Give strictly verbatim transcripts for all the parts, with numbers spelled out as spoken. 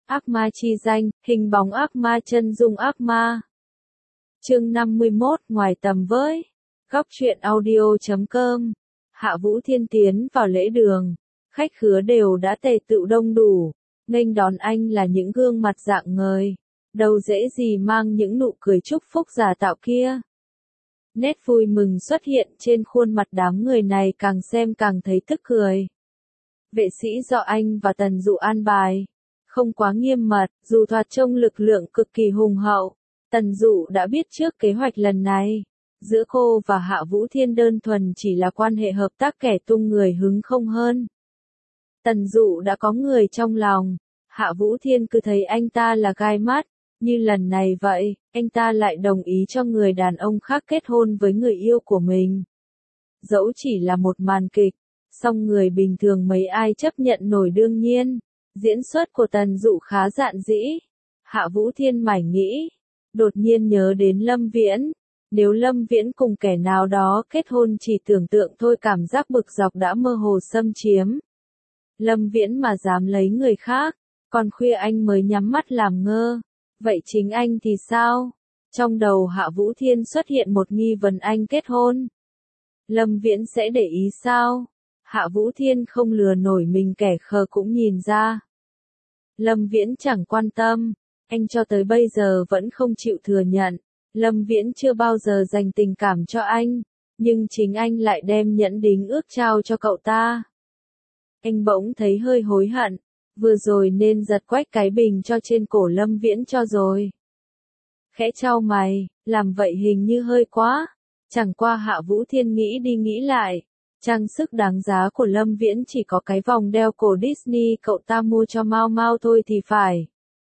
Ác ma chi danh, hình bóng ác ma chân dung ác ma. Chương năm mươi mốt, ngoài tầm với. Góc truyện audio chấm com. Hạ Vũ Thiên tiến vào lễ đường, khách khứa đều đã tề tựu đông đủ, nghênh đón anh là những gương mặt rạng ngời, đâu dễ gì mang những nụ cười chúc phúc giả tạo kia. Nét vui mừng xuất hiện trên khuôn mặt đám người này, càng xem càng thấy tức cười. Vệ sĩ do anh và Tần Dụ an bài, không quá nghiêm mật, dù thoạt trông lực lượng cực kỳ hùng hậu. Tần Dụ đã biết trước kế hoạch lần này. Giữa cô và Hạ Vũ Thiên đơn thuần chỉ là quan hệ hợp tác kẻ tung người hứng không hơn. Tần Dụ đã có người trong lòng, Hạ Vũ Thiên cứ thấy anh ta là gai mắt, như lần này vậy, anh ta lại đồng ý cho người đàn ông khác kết hôn với người yêu của mình. Dẫu chỉ là một màn kịch, song người bình thường mấy ai chấp nhận nổi đương nhiên. Diễn xuất của Tần Dụ khá dạn dĩ. Hạ Vũ Thiên mải nghĩ, đột nhiên nhớ đến Lâm Viễn. Nếu Lâm Viễn cùng kẻ nào đó kết hôn, chỉ tưởng tượng thôi cảm giác bực dọc đã mơ hồ xâm chiếm. Lâm Viễn mà dám lấy người khác, còn khuya anh mới nhắm mắt làm ngơ. Vậy chính anh thì sao? Trong đầu Hạ Vũ Thiên xuất hiện một nghi vấn, anh kết hôn. Lâm Viễn sẽ để ý sao? Hạ Vũ Thiên không lừa nổi mình, kẻ khờ cũng nhìn ra. Lâm Viễn chẳng quan tâm, anh cho tới bây giờ vẫn không chịu thừa nhận. Lâm Viễn chưa bao giờ dành tình cảm cho anh, nhưng chính anh lại đem nhẫn đính ước trao cho cậu ta. Anh bỗng thấy hơi hối hận, vừa rồi nên giật quách cái bình cho trên cổ Lâm Viễn cho rồi. Khẽ chau mày, làm vậy hình như hơi quá. Chẳng qua Hạ Vũ Thiên nghĩ đi nghĩ lại, trang sức đáng giá của Lâm Viễn chỉ có cái vòng đeo cổ Disney cậu ta mua cho Mao Mao thôi thì phải.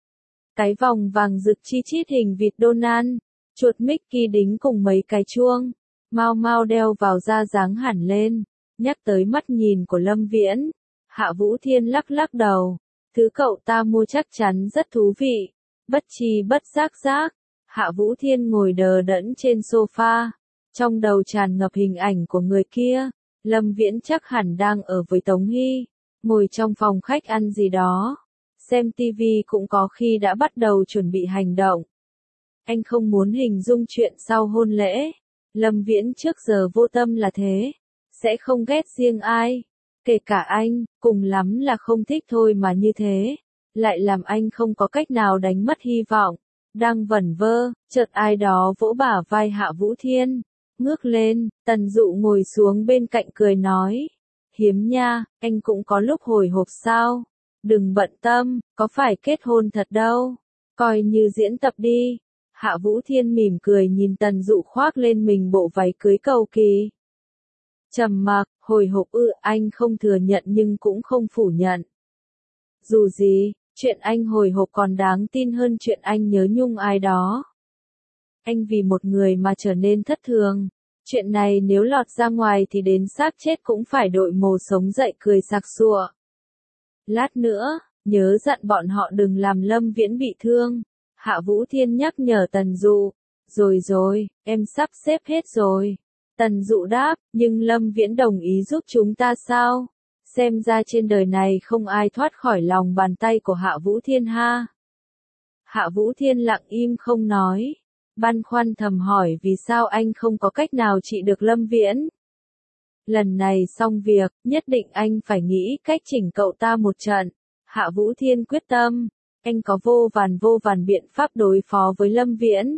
Cái vòng vàng rực chi chít hình vịt Donald, chuột Mickey đính cùng mấy cái chuông, Mao Mao đeo vào da dáng hẳn lên. Nhắc tới mắt nhìn của Lâm Viễn, Hạ Vũ Thiên lắc lắc đầu, thứ cậu ta mua chắc chắn rất thú vị. Bất chi bất giác giác, Hạ Vũ Thiên ngồi đờ đẫn trên sofa, trong đầu tràn ngập hình ảnh của người kia. Lâm Viễn chắc hẳn đang ở với Tống Hy, ngồi trong phòng khách ăn gì đó, xem tivi, cũng có khi đã bắt đầu chuẩn bị hành động. Anh không muốn hình dung chuyện sau hôn lễ. Lâm Viễn trước giờ vô tâm là thế, sẽ không ghét riêng ai, kể cả anh, cùng lắm là không thích thôi, mà như thế lại làm anh không có cách nào đánh mất hy vọng. Đang vẩn vơ, chợt ai đó vỗ bả vai Hạ Vũ Thiên. Ngước lên, Tần Dụ ngồi xuống bên cạnh cười nói, hiếm nha, anh cũng có lúc hồi hộp sao? Đừng bận tâm, có phải kết hôn thật đâu, coi như diễn tập đi. Hạ Vũ Thiên mỉm cười nhìn Tần Dụ khoác lên mình bộ váy cưới cầu kỳ. Trầm mặc, hồi hộp ư? Anh không thừa nhận nhưng cũng không phủ nhận. Dù gì, chuyện anh hồi hộp còn đáng tin hơn chuyện anh nhớ nhung ai đó. Anh vì một người mà trở nên thất thường. Chuyện này nếu lọt ra ngoài thì đến xác chết cũng phải đội mồ sống dậy cười sặc sụa. Lát nữa, nhớ dặn bọn họ đừng làm Lâm Viễn bị thương. Hạ Vũ Thiên nhắc nhở Tần Dụ. Rồi rồi, em sắp xếp hết rồi. Tần Dụ đáp, nhưng Lâm Viễn đồng ý giúp chúng ta sao? Xem ra trên đời này không ai thoát khỏi lòng bàn tay của Hạ Vũ Thiên ha. Hạ Vũ Thiên lặng im không nói. Băn khoăn thầm hỏi vì sao anh không có cách nào trị được Lâm Viễn. Lần này xong việc, nhất định anh phải nghĩ cách chỉnh cậu ta một trận. Hạ Vũ Thiên quyết tâm, anh có vô vàn vô vàn biện pháp đối phó với Lâm Viễn.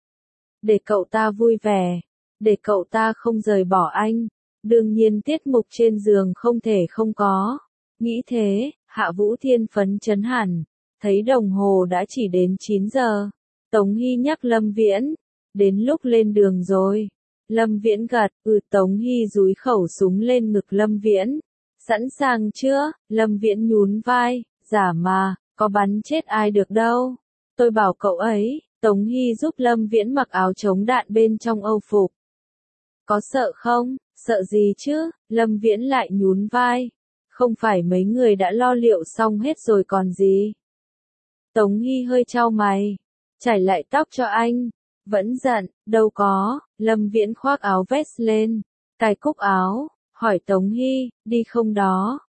Để cậu ta vui vẻ, để cậu ta không rời bỏ anh. Đương nhiên tiết mục trên giường không thể không có. Nghĩ thế, Hạ Vũ Thiên phấn chấn hẳn, thấy đồng hồ đã chỉ đến chín giờ. Tống Hy nhắc Lâm Viễn, đến lúc lên đường rồi. Lâm Viễn gật, ừ. Tống Hy dúi khẩu súng lên ngực Lâm Viễn. Sẵn sàng chưa? Lâm Viễn nhún vai, giả mà, có bắn chết ai được đâu. Tôi bảo cậu ấy. Tống Hy giúp Lâm Viễn mặc áo chống đạn bên trong âu phục. Có sợ không? Sợ gì chứ? Lâm Viễn lại nhún vai. Không phải mấy người đã lo liệu xong hết rồi còn gì? Tống Hy hơi chau mày. Chải lại tóc cho anh. Vẫn giận, đâu có. Lâm Viễn khoác áo vest lên, cài cúc áo, hỏi Tống Hy, đi không đó?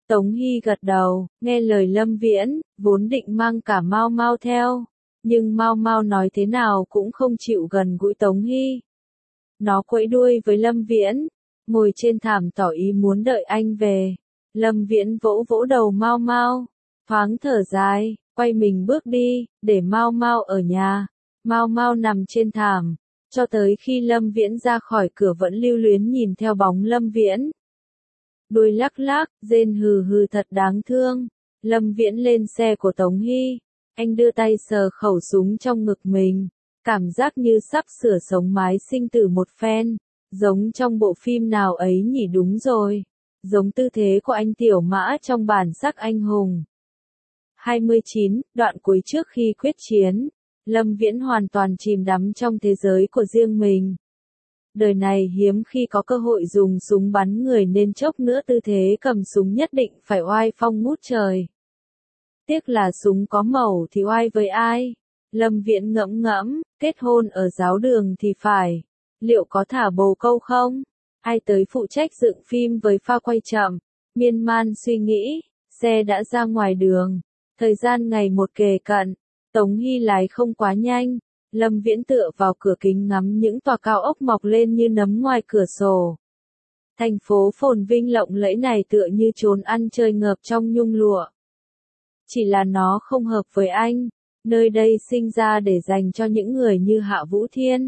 Tống Hy gật đầu, nghe lời Lâm Viễn, vốn định mang cả Mao Mao theo, nhưng Mao Mao nói thế nào cũng không chịu gần gũi Tống Hy. Nó quẫy đuôi với Lâm Viễn, ngồi trên thảm tỏ ý muốn đợi anh về. Lâm Viễn vỗ vỗ đầu Mao Mao, thoáng thở dài, quay mình bước đi, để Mao Mao ở nhà. Mao Mao nằm trên thảm, cho tới khi Lâm Viễn ra khỏi cửa vẫn lưu luyến nhìn theo bóng Lâm Viễn. Đuôi lắc lắc, rên hừ hừ thật đáng thương. Lâm Viễn lên xe của Tống Hy, anh đưa tay sờ khẩu súng trong ngực mình, cảm giác như sắp sửa sống mái sinh tử một phen, giống trong bộ phim nào ấy nhỉ, đúng rồi, giống tư thế của anh Tiểu Mã trong Bản Sắc Anh Hùng. hai mươi chín, đoạn cuối trước khi quyết chiến, Lâm Viễn hoàn toàn chìm đắm trong thế giới của riêng mình. Đời này hiếm khi có cơ hội dùng súng bắn người nên chốc nữa tư thế cầm súng nhất định phải oai phong ngút trời. Tiếc là súng có màu thì oai với ai? Lâm Viễn ngẫm ngẫm, kết hôn ở giáo đường thì phải. Liệu có thả bồ câu không? Ai tới phụ trách dựng phim với pha quay chậm? Miên man suy nghĩ, xe đã ra ngoài đường. Thời gian ngày một kề cận, Tống Hy lái không quá nhanh. Lâm Viễn tựa vào cửa kính ngắm những tòa cao ốc mọc lên như nấm ngoài cửa sổ. Thành phố phồn vinh lộng lẫy này tựa như chốn ăn chơi ngợp trong nhung lụa. Chỉ là nó không hợp với anh, nơi đây sinh ra để dành cho những người như Hạ Vũ Thiên.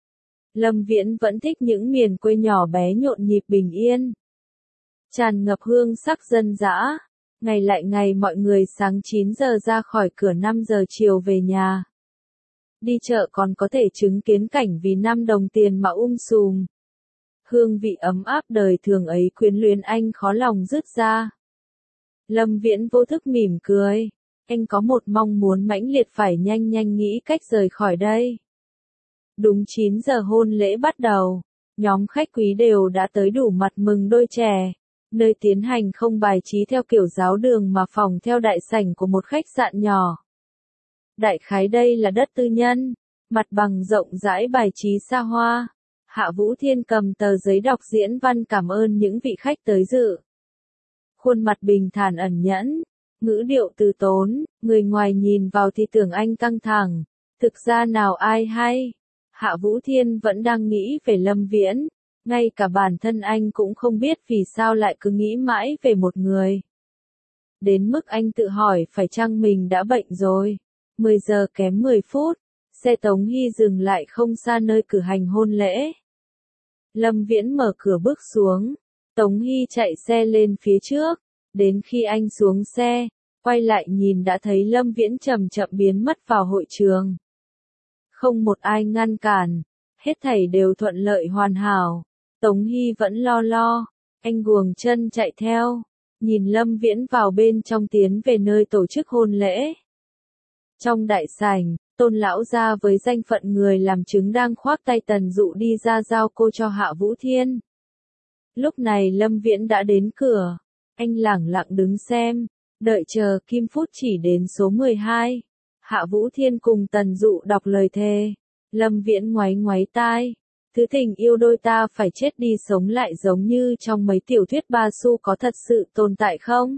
Lâm Viễn vẫn thích những miền quê nhỏ bé nhộn nhịp bình yên, tràn ngập hương sắc dân dã. Ngày lại ngày mọi người sáng chín giờ ra khỏi cửa, năm giờ chiều về nhà. Đi chợ còn có thể chứng kiến cảnh vì năm đồng tiền mà um sùm. Hương vị ấm áp đời thường ấy quyến luyến anh khó lòng dứt ra. Lâm Viễn vô thức mỉm cười. Anh có một mong muốn mãnh liệt phải nhanh nhanh nghĩ cách rời khỏi đây. Đúng chín giờ hôn lễ bắt đầu. Nhóm khách quý đều đã tới đủ mặt mừng đôi trẻ. Nơi tiến hành không bài trí theo kiểu giáo đường mà phòng theo đại sảnh của một khách sạn nhỏ. Đại khái đây là đất tư nhân, mặt bằng rộng rãi bài trí xa hoa. Hạ Vũ Thiên cầm tờ giấy đọc diễn văn cảm ơn những vị khách tới dự. Khuôn mặt bình thản ẩn nhẫn, ngữ điệu từ tốn, người ngoài nhìn vào thì tưởng anh căng thẳng, thực ra nào ai hay. Hạ Vũ Thiên vẫn đang nghĩ về Lâm Viễn, ngay cả bản thân anh cũng không biết vì sao lại cứ nghĩ mãi về một người. Đến mức anh tự hỏi phải chăng mình đã bệnh rồi. mười giờ kém mười phút, xe Tống Hy dừng lại không xa nơi cử hành hôn lễ. Lâm Viễn mở cửa bước xuống, Tống Hy chạy xe lên phía trước, đến khi anh xuống xe, quay lại nhìn đã thấy Lâm Viễn chậm chậm biến mất vào hội trường. Không một ai ngăn cản, hết thảy đều thuận lợi hoàn hảo. Tống Hy vẫn lo lo, anh guồng chân chạy theo, nhìn Lâm Viễn vào bên trong tiến về nơi tổ chức hôn lễ. Trong đại sảnh, Tôn lão gia với danh phận người làm chứng đang khoác tay Tần Dụ đi ra giao cô cho Hạ Vũ Thiên. Lúc này Lâm Viễn đã đến cửa, anh lẳng lặng đứng xem, đợi chờ kim phút chỉ đến số mười hai. Hạ Vũ Thiên cùng Tần Dụ đọc lời thề. Lâm Viễn ngoáy ngoáy tai, thứ tình yêu đôi ta phải chết đi sống lại giống như trong mấy tiểu thuyết ba xu có thật sự tồn tại không?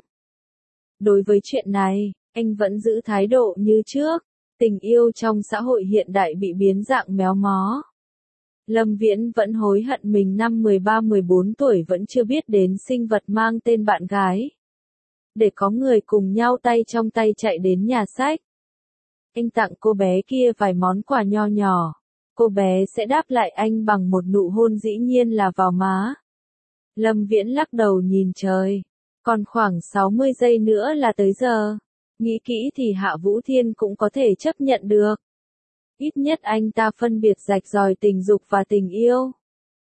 Đối với chuyện này, anh vẫn giữ thái độ như trước, tình yêu trong xã hội hiện đại bị biến dạng méo mó. Lâm Viễn vẫn hối hận mình năm mười ba mười bốn tuổi vẫn chưa biết đến sinh vật mang tên bạn gái. Để có người cùng nhau tay trong tay chạy đến nhà sách. Anh tặng cô bé kia vài món quà nho nhỏ. Cô bé sẽ đáp lại anh bằng một nụ hôn dĩ nhiên là vào má. Lâm Viễn lắc đầu nhìn trời. Còn khoảng sáu mươi giây nữa là tới giờ. Nghĩ kỹ thì Hạ Vũ Thiên cũng có thể chấp nhận được. Ít nhất anh ta phân biệt rạch ròi tình dục và tình yêu.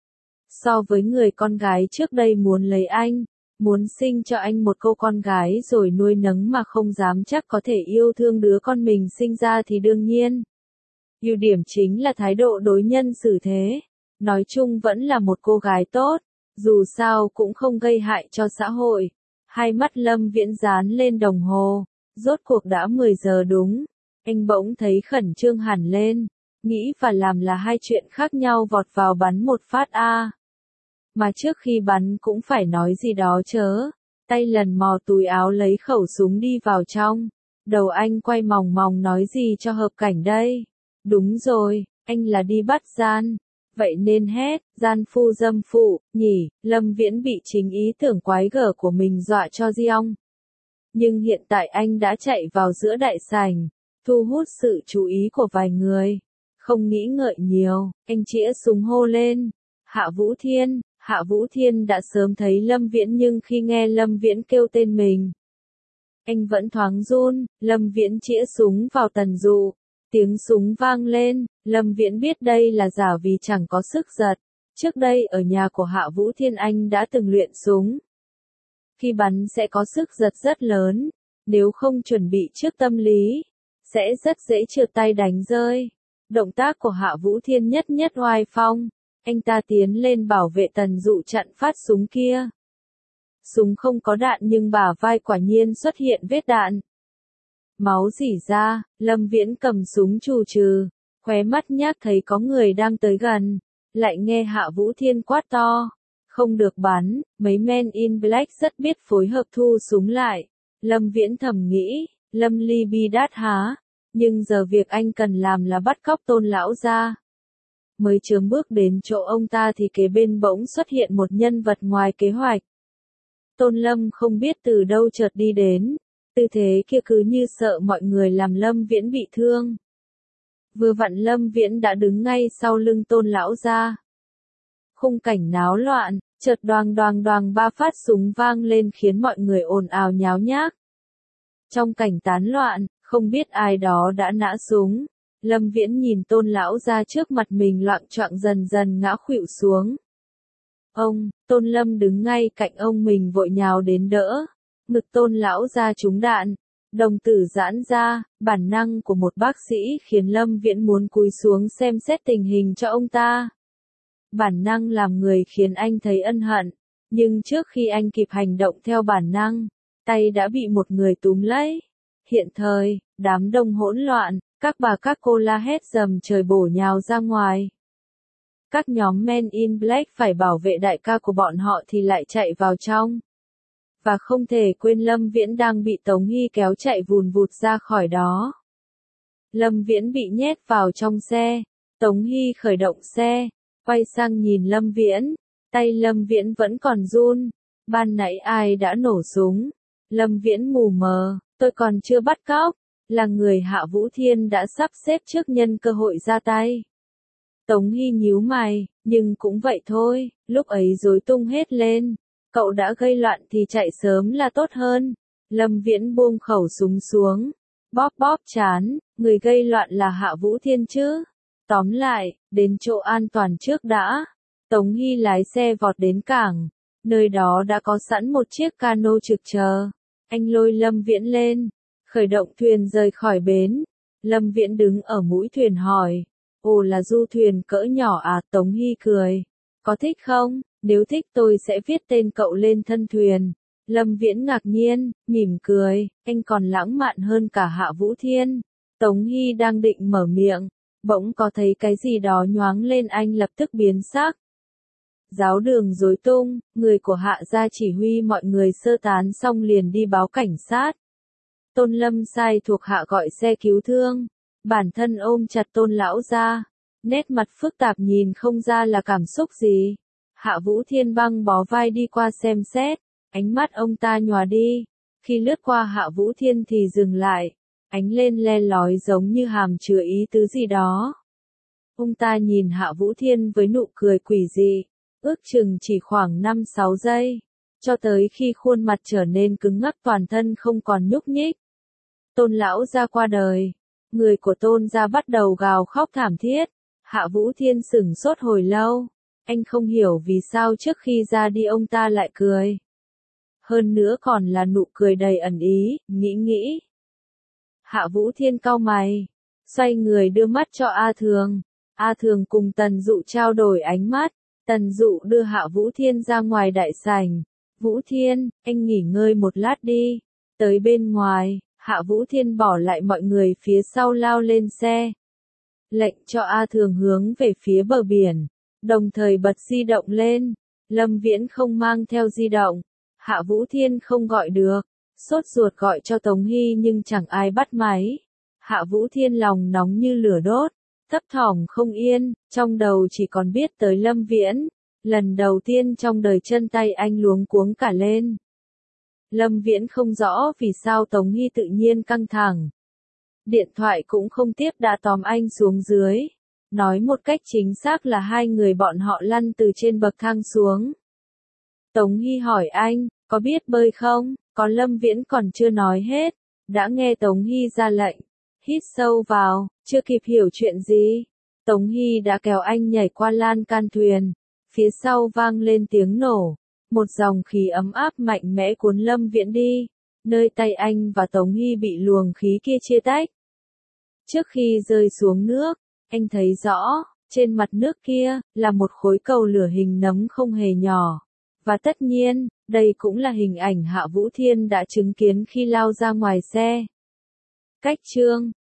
So với người con gái trước đây muốn lấy anh, muốn sinh cho anh một cô con gái rồi nuôi nấng mà không dám chắc có thể yêu thương đứa con mình sinh ra thì đương nhiên. Ưu điểm chính là thái độ đối nhân xử thế. Nói chung vẫn là một cô gái tốt, dù sao cũng không gây hại cho xã hội. Hai mắt Lâm Viễn dán lên đồng hồ, rốt cuộc đã mười giờ đúng. Anh bỗng thấy khẩn trương hẳn lên, nghĩ và làm là hai chuyện khác nhau, vọt vào bắn một phát a. Mà trước khi bắn cũng phải nói gì đó chớ. tay lần mò túi áo lấy khẩu súng đi vào trong. Đầu anh quay mòng mòng nói gì cho hợp cảnh đây? Đúng rồi, anh là đi bắt gian. Vậy nên hét, gian phu dâm phụ, nhỉ, Lâm Viễn bị chính ý tưởng quái gở của mình dọa cho giông. Nhưng hiện tại anh đã chạy vào giữa đại sảnh, thu hút sự chú ý của vài người. Không nghĩ ngợi nhiều, anh chĩa súng hô lên. Hạ Vũ Thiên, Hạ Vũ Thiên đã sớm thấy Lâm Viễn nhưng khi nghe Lâm Viễn kêu tên mình, anh vẫn thoáng run. Lâm Viễn chĩa súng vào Tần Dụ. Tiếng súng vang lên, Lâm Viễn biết đây là giả vì chẳng có sức giật. Trước đây ở nhà của Hạ Vũ Thiên anh đã từng luyện súng. Khi bắn sẽ có sức giật rất lớn, nếu không chuẩn bị trước tâm lý, sẽ rất dễ trượt tay đánh rơi. Động tác của Hạ Vũ Thiên nhất nhất oai phong, anh ta tiến lên bảo vệ Tần Dụ chặn phát súng kia. Súng không có đạn nhưng bả vai quả nhiên xuất hiện vết đạn. Máu rỉ ra, Lâm Viễn cầm súng trù trừ, khóe mắt nhác thấy có người đang tới gần, lại nghe Hạ Vũ Thiên quát to. Không được bắn, mấy men in black rất biết phối hợp thu súng lại. Lâm Viễn thầm nghĩ, Lâm Ly bi đát há, nhưng giờ việc anh cần làm là bắt cóc Tôn lão gia. Mới chớm bước đến chỗ ông ta thì kế bên bỗng xuất hiện một nhân vật ngoài kế hoạch. Tôn Lâm không biết từ đâu chợt đi đến, tư thế kia cứ như sợ mọi người làm Lâm Viễn bị thương. Vừa vặn Lâm Viễn đã đứng ngay sau lưng Tôn lão gia. Khung cảnh náo loạn, chợt đoàng đoàng đoàng ba phát súng vang lên khiến mọi người ồn ào nháo nhác. Trong cảnh tán loạn, không biết ai đó đã nã súng. Lâm Viễn nhìn Tôn lão gia trước mặt mình loạng choạng dần dần ngã khuỵu xuống. Ông, Tôn Lâm đứng ngay cạnh ông mình vội nhào đến đỡ. Ngực Tôn lão gia trúng đạn, đồng tử giãn ra, bản năng của một bác sĩ khiến Lâm Viễn muốn cúi xuống xem xét tình hình cho ông ta. Bản năng làm người khiến anh thấy ân hận, nhưng trước khi anh kịp hành động theo bản năng, tay đã bị một người túm lấy. Hiện thời, đám đông hỗn loạn, các bà các cô la hét dầm trời bổ nhào ra ngoài. Các nhóm Men in Black phải bảo vệ đại ca của bọn họ thì lại chạy vào trong. Và không thể quên Lâm Viễn đang bị Tống Hy kéo chạy vùn vụt ra khỏi đó. Lâm Viễn bị nhét vào trong xe, Tống Hy khởi động xe, quay sang nhìn Lâm Viễn, tay Lâm Viễn vẫn còn run. Ban nãy ai đã nổ súng? Lâm Viễn mù mờ, tôi còn chưa bắt cóc, là người Hạ Vũ Thiên đã sắp xếp trước nhân cơ hội ra tay. Tống Hy nhíu mày, nhưng cũng vậy thôi, lúc ấy rối tung hết lên. Cậu đã gây loạn thì chạy sớm là tốt hơn. Lâm Viễn buông khẩu súng xuống, bóp bóp trán, người gây loạn là Hạ Vũ Thiên chứ. Tóm lại, đến chỗ an toàn trước đã. Tống Hy lái xe vọt đến cảng, nơi đó đã có sẵn một chiếc cano trực chờ. Anh lôi Lâm Viễn lên, khởi động thuyền rời khỏi bến. Lâm Viễn đứng ở mũi thuyền hỏi, ồ là du thuyền cỡ nhỏ à? Tống Hy cười, có thích không? Nếu thích tôi sẽ viết tên cậu lên thân thuyền. Lâm Viễn ngạc nhiên, mỉm cười, anh còn lãng mạn hơn cả Hạ Vũ Thiên. Tống Hy đang định mở miệng, bỗng có thấy cái gì đó nhoáng lên, anh lập tức biến sắc. Giáo đường rối tung, người của Hạ gia chỉ huy mọi người sơ tán xong liền đi báo cảnh sát. Tôn Lâm sai thuộc hạ gọi xe cứu thương, bản thân ôm chặt Tôn lão gia, nét mặt phức tạp nhìn không ra là cảm xúc gì. Hạ Vũ Thiên băng bó vai đi qua xem xét, ánh mắt ông ta nhòa đi, khi lướt qua Hạ Vũ Thiên thì dừng lại, ánh lên le lói giống như hàm chứa ý tứ gì đó. Ông ta nhìn Hạ Vũ Thiên với nụ cười quỷ dị, ước chừng chỉ khoảng năm sáu giây, cho tới khi khuôn mặt trở nên cứng ngắc, toàn thân không còn nhúc nhích. Tôn lão gia qua đời, người của Tôn gia bắt đầu gào khóc thảm thiết. Hạ Vũ Thiên sửng sốt hồi lâu, anh không hiểu vì sao trước khi ra đi ông ta lại cười. Hơn nữa còn là nụ cười đầy ẩn ý, nghĩ nghĩ. Hạ Vũ Thiên cau mày, xoay người đưa mắt cho A Thường. A Thường cùng Tần Dụ trao đổi ánh mắt. Tần Dụ đưa Hạ Vũ Thiên ra ngoài đại sảnh. Vũ Thiên, anh nghỉ ngơi một lát đi. Tới bên ngoài, Hạ Vũ Thiên bỏ lại mọi người phía sau lao lên xe. Lệnh cho A Thường hướng về phía bờ biển, đồng thời bật di động lên. Lâm Viễn không mang theo di động. Hạ Vũ Thiên không gọi được, sốt ruột gọi cho Tống Hy nhưng chẳng ai bắt máy. Hạ Vũ Thiên lòng nóng như lửa đốt, thấp thỏm không yên, trong đầu chỉ còn biết tới Lâm Viễn. Lần đầu tiên trong đời chân tay anh luống cuống cả lên. Lâm Viễn không rõ vì sao Tống Hy tự nhiên căng thẳng. Điện thoại cũng không tiếp đã tóm anh xuống dưới. Nói một cách chính xác là hai người bọn họ lăn từ trên bậc thang xuống. Tống Hy hỏi anh, có biết bơi không? Có. Lâm Viễn còn chưa nói hết, đã nghe Tống Hy ra lệnh. Hít sâu vào, chưa kịp hiểu chuyện gì. Tống Hy đã kéo anh nhảy qua lan can thuyền. Phía sau vang lên tiếng nổ. Một dòng khí ấm áp mạnh mẽ cuốn Lâm Viễn đi. Nơi tay anh và Tống Hy bị luồng khí kia chia tách. Trước khi rơi xuống nước, anh thấy rõ, trên mặt nước kia, là một khối cầu lửa hình nấm không hề nhỏ. Và tất nhiên, đây cũng là hình ảnh Hạ Vũ Thiên đã chứng kiến khi lao ra ngoài xe. Cách chương